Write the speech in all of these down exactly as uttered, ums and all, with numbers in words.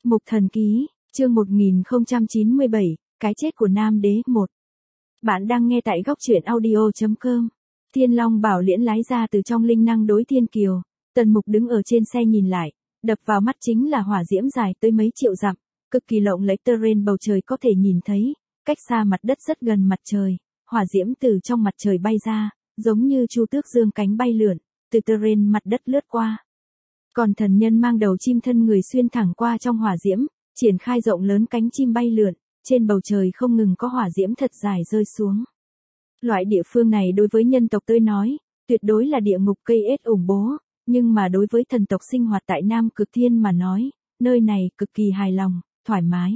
Mục Thần Ký, chương một nghìn không trăm chín mươi bảy, cái chết của Nam Đế một. Bạn đang nghe tại góc truyện audio chấm com. Thiên Long Bảo Liễn lái ra từ trong linh năng đối thiên kiều, Tần Mục đứng ở trên xe nhìn lại, đập vào mắt chính là hỏa diễm dài tới mấy triệu dặm, cực kỳ lộng lẫy terrain bầu trời có thể nhìn thấy, cách xa mặt đất rất gần mặt trời, hỏa diễm từ trong mặt trời bay ra, giống như chu tước dương cánh bay lượn, từ terrain mặt đất lướt qua. Còn thần nhân mang đầu chim thân người xuyên thẳng qua trong hỏa diễm, triển khai rộng lớn cánh chim bay lượn, trên bầu trời không ngừng có hỏa diễm thật dài rơi xuống. Loại địa phương này đối với nhân tộc tôi nói, tuyệt đối là địa ngục cây ết ủng bố, nhưng mà đối với thần tộc sinh hoạt tại Nam Cực Thiên mà nói, nơi này cực kỳ hài lòng, thoải mái.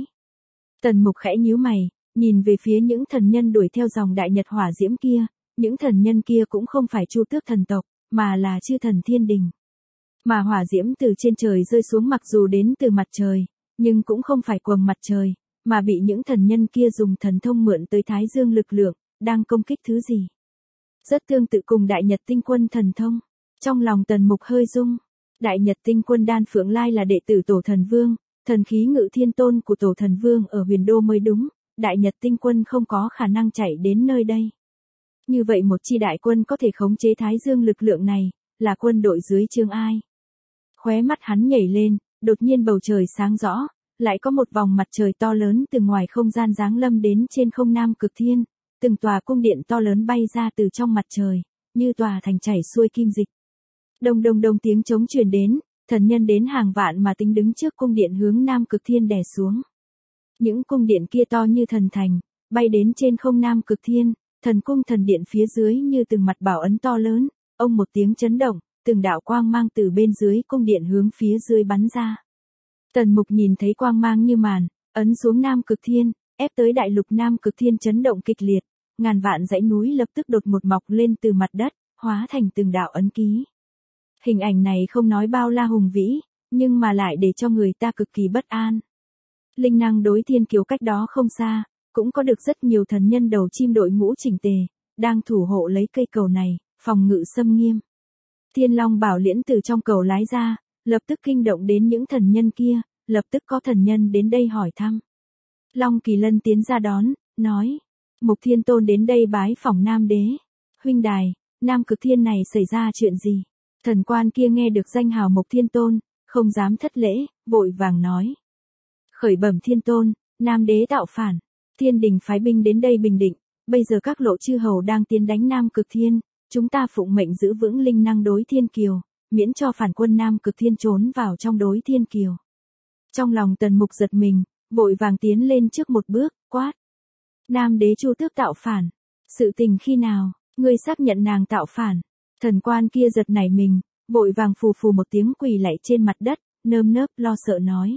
Tần Mục khẽ nhíu mày, nhìn về phía những thần nhân đuổi theo dòng đại nhật hỏa diễm kia, những thần nhân kia cũng không phải chu tước thần tộc, mà là chư thần thiên đình. Mà hỏa diễm từ trên trời rơi xuống mặc dù đến từ mặt trời, nhưng cũng không phải quầng mặt trời, mà bị những thần nhân kia dùng thần thông mượn tới thái dương lực lượng, đang công kích thứ gì. Rất tương tự cùng Đại Nhật Tinh Quân thần thông. Trong lòng Tần Mục hơi rung. Đại Nhật Tinh Quân Đan Phượng Lai là đệ tử Tổ Thần Vương, thần khí ngự thiên tôn của Tổ Thần Vương ở huyền đô mới đúng, Đại Nhật Tinh Quân không có khả năng chạy đến nơi đây. Như vậy một chi đại quân có thể khống chế thái dương lực lượng này, là quân đội dưới trướng ai? Khóe mắt hắn nhảy lên, đột nhiên bầu trời sáng rõ, lại có một vòng mặt trời to lớn từ ngoài không gian giáng lâm đến trên không Nam Cực Thiên, từng tòa cung điện to lớn bay ra từ trong mặt trời, như tòa thành chảy xuôi kim dịch. Đông đông đông tiếng trống truyền đến, thần nhân đến hàng vạn mà tính đứng trước cung điện hướng Nam Cực Thiên đè xuống. Những cung điện kia to như thần thành, bay đến trên không Nam Cực Thiên, thần cung thần điện phía dưới như từng mặt bảo ấn to lớn, ông một tiếng chấn động, từng đạo quang mang từ bên dưới cung điện hướng phía dưới bắn ra. Tần Mục nhìn thấy quang mang như màn, ấn xuống Nam Cực Thiên, ép tới đại lục Nam Cực Thiên chấn động kịch liệt, ngàn vạn dãy núi lập tức đột ngột mọc lên từ mặt đất, hóa thành từng đạo ấn ký. Hình ảnh này không nói bao la hùng vĩ, nhưng mà lại để cho người ta cực kỳ bất an. Linh năng đối thiên kiều cách đó không xa, cũng có được rất nhiều thần nhân đầu chim đội ngũ chỉnh tề, đang thủ hộ lấy cây cầu này, phòng ngự xâm nghiêm. Thiên Long Bảo Liễn từ trong cầu lái ra, lập tức kinh động đến những thần nhân kia, lập tức có thần nhân đến đây hỏi thăm. Long Kỳ Lân tiến ra đón, nói, Mục Thiên Tôn đến đây bái phỏng Nam Đế. Huynh đài, Nam Cực Thiên này xảy ra chuyện gì? Thần quan kia nghe được danh hào Mục Thiên Tôn, không dám thất lễ, vội vàng nói. Khởi bẩm Thiên Tôn, Nam Đế tạo phản, Thiên đình phái binh đến đây bình định, bây giờ các lộ chư hầu đang tiến đánh Nam Cực Thiên, chúng ta phụng mệnh giữ vững linh năng đối thiên kiều, miễn cho phản quân Nam Cực Thiên trốn vào trong đối thiên kiều. Trong lòng Tần Mục giật mình, vội vàng tiến lên trước một bước, quát. Nam Đế chu tước tạo phản. Sự tình khi nào, ngươi xác nhận nàng tạo phản. Thần quan kia giật nảy mình, vội vàng phù phù một tiếng quỳ lạy trên mặt đất, nơm nớp lo sợ nói.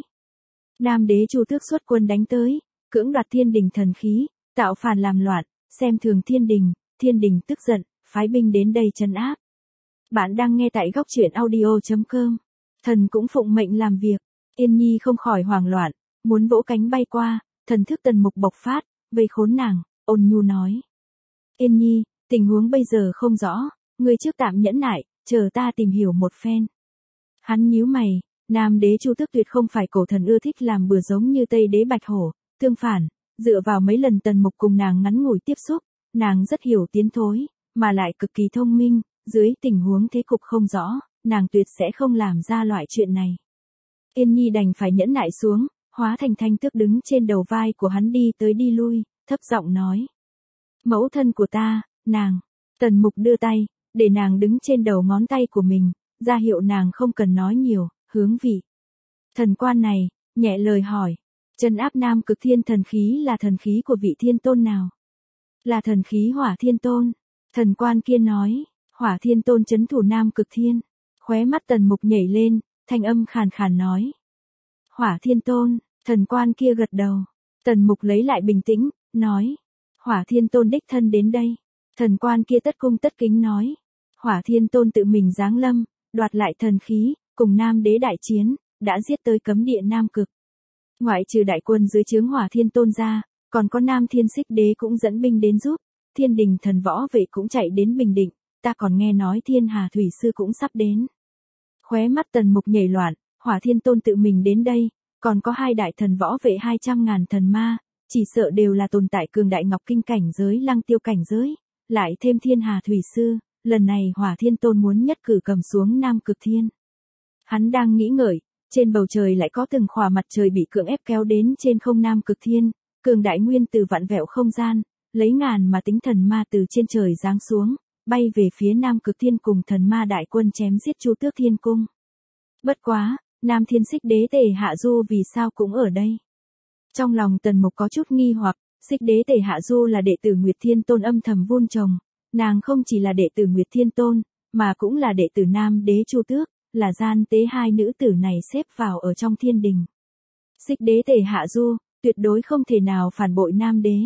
Nam Đế chu tước xuất quân đánh tới, cưỡng đoạt thiên đình thần khí, tạo phản làm loạn, xem thường thiên đình, thiên đình tức giận, phái binh đến đây trấn áp. Bạn đang nghe tại góc truyện audio chấm com. Thần cũng phụng mệnh làm việc. Yên Nhi không khỏi hoảng loạn, muốn vỗ cánh bay qua, thần thức Tần Mục bộc phát, vây khốn nàng, ôn nhu nói. Yên Nhi, tình huống bây giờ không rõ, ngươi trước tạm nhẫn nại, chờ ta tìm hiểu một phen. Hắn nhíu mày, Nam Đế chu tước tuyệt không phải cổ thần ưa thích làm bừa giống như Tây Đế Bạch Hổ, tương phản, dựa vào mấy lần Tần Mục cùng nàng ngắn ngủi tiếp xúc, nàng rất hiểu tiến thối, mà lại cực kỳ thông minh, dưới tình huống thế cục không rõ, nàng tuyệt sẽ không làm ra loại chuyện này. Yên Nhi đành phải nhẫn nại xuống, hóa thành thanh tước đứng trên đầu vai của hắn đi tới đi lui, thấp giọng nói. Mẫu thân của ta, nàng. Tần Mục đưa tay, để nàng đứng trên đầu ngón tay của mình, ra hiệu nàng không cần nói nhiều, hướng vị. Thần quan này, nhẹ lời hỏi. Trấn áp Nam Cực Thiên thần khí là thần khí của vị thiên tôn nào? Là thần khí Hỏa Thiên Tôn. Thần quan kia nói, Hỏa Thiên Tôn trấn thủ Nam Cực Thiên. Khóe mắt Tần Mục nhảy lên, thanh âm khàn khàn nói. Hỏa Thiên Tôn, thần quan kia gật đầu. Tần Mục lấy lại bình tĩnh, nói. Hỏa Thiên Tôn đích thân đến đây. Thần quan kia tất cung tất kính nói. Hỏa Thiên Tôn tự mình giáng lâm, đoạt lại thần khí, cùng Nam Đế đại chiến, đã giết tới cấm địa Nam Cực. Ngoại trừ đại quân dưới trướng Hỏa Thiên Tôn ra, còn có Nam Thiên Xích Đế cũng dẫn binh đến giúp, Thiên đình thần võ vệ cũng chạy đến Bình Định, ta còn nghe nói Thiên Hà Thủy Sư cũng sắp đến. Khóe mắt Tần Mục nhảy loạn, Hỏa Thiên Tôn tự mình đến đây, còn có hai đại thần võ vệ hai trăm ngàn thần ma, chỉ sợ đều là tồn tại cường đại ngọc kinh cảnh giới lăng tiêu cảnh giới, lại thêm thiên hà thủy sư, lần này Hỏa Thiên Tôn muốn nhất cử cầm xuống Nam Cực Thiên. Hắn đang nghĩ ngợi, trên bầu trời lại có từng khỏa mặt trời bị cưỡng ép kéo đến trên không Nam Cực Thiên, cường đại nguyên từ vạn vẹo không gian, lấy ngàn mà tính thần ma từ trên trời giáng xuống, bay về phía Nam Cực Thiên cùng thần ma đại quân chém giết Chu Tước Thiên Cung. Bất quá, Nam Thiên Xích Đế Tề Hạ Du vì sao cũng ở đây? Trong lòng Tần Mục có chút nghi hoặc, Xích Đế Tề Hạ Du là đệ tử Nguyệt Thiên Tôn âm thầm vun trồng, nàng không chỉ là đệ tử Nguyệt Thiên Tôn, mà cũng là đệ tử Nam Đế Chu Tước, là gian tế hai nữ tử này xếp vào ở trong thiên đình. Xích Đế Tề Hạ Du, tuyệt đối không thể nào phản bội Nam Đế.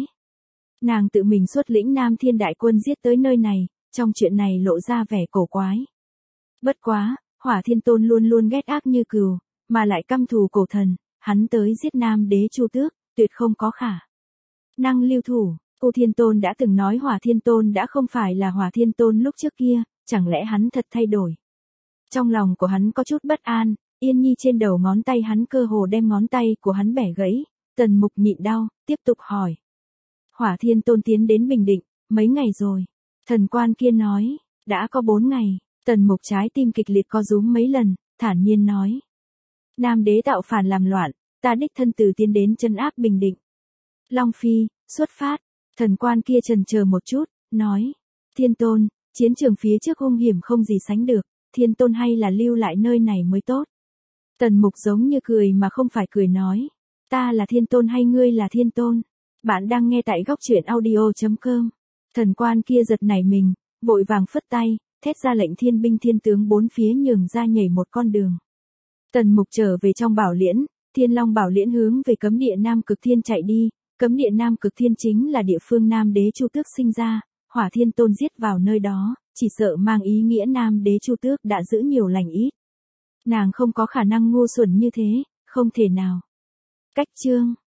Nàng tự mình xuất lĩnh Nam Thiên đại quân giết tới nơi này, trong chuyện này lộ ra vẻ cổ quái. Bất quá, Hỏa Thiên Tôn luôn luôn ghét ác như cừu, mà lại căm thù cổ thần, hắn tới giết Nam Đế Chu Tước, tuyệt không có khả năng lưu thủ. Cô Thiên Tôn đã từng nói Hỏa Thiên Tôn đã không phải là Hỏa Thiên Tôn lúc trước kia, chẳng lẽ hắn thật thay đổi? Trong lòng của hắn có chút bất an, Yên Nhi trên đầu ngón tay hắn cơ hồ đem ngón tay của hắn bẻ gãy, Tần Mục nhịn đau, tiếp tục hỏi. Hỏa Thiên Tôn tiến đến Bình Định, mấy ngày rồi? Thần quan kia nói, đã có bốn ngày. Tần Mục trái tim kịch liệt co rúm mấy lần, thản nhiên nói. Nam Đế tạo phản làm loạn, ta đích thân từ tiến đến trấn áp Bình Định. Long Phi, xuất phát. Thần quan kia chần chờ một chút, nói. Thiên Tôn, chiến trường phía trước hung hiểm không gì sánh được, Thiên Tôn hay là lưu lại nơi này mới tốt. Tần Mục giống như cười mà không phải cười nói. Ta là Thiên Tôn hay ngươi là Thiên Tôn? Bạn đang nghe tại góc truyện audio chấm com. Thần quan kia giật nảy mình, vội vàng phất tay, thét ra lệnh thiên binh thiên tướng bốn phía nhường ra nhảy một con đường. Tần Mục trở về trong bảo liễn, Thiên Long bảo liễn hướng về cấm địa Nam Cực Thiên chạy đi, cấm địa Nam Cực Thiên chính là địa phương Nam Đế Chu Tước sinh ra, Hỏa Thiên Tôn giết vào nơi đó, chỉ sợ mang ý nghĩa Nam Đế Chu Tước đã giữ nhiều lành ít. Nàng không có khả năng ngu xuẩn như thế, không thể nào. Cách chương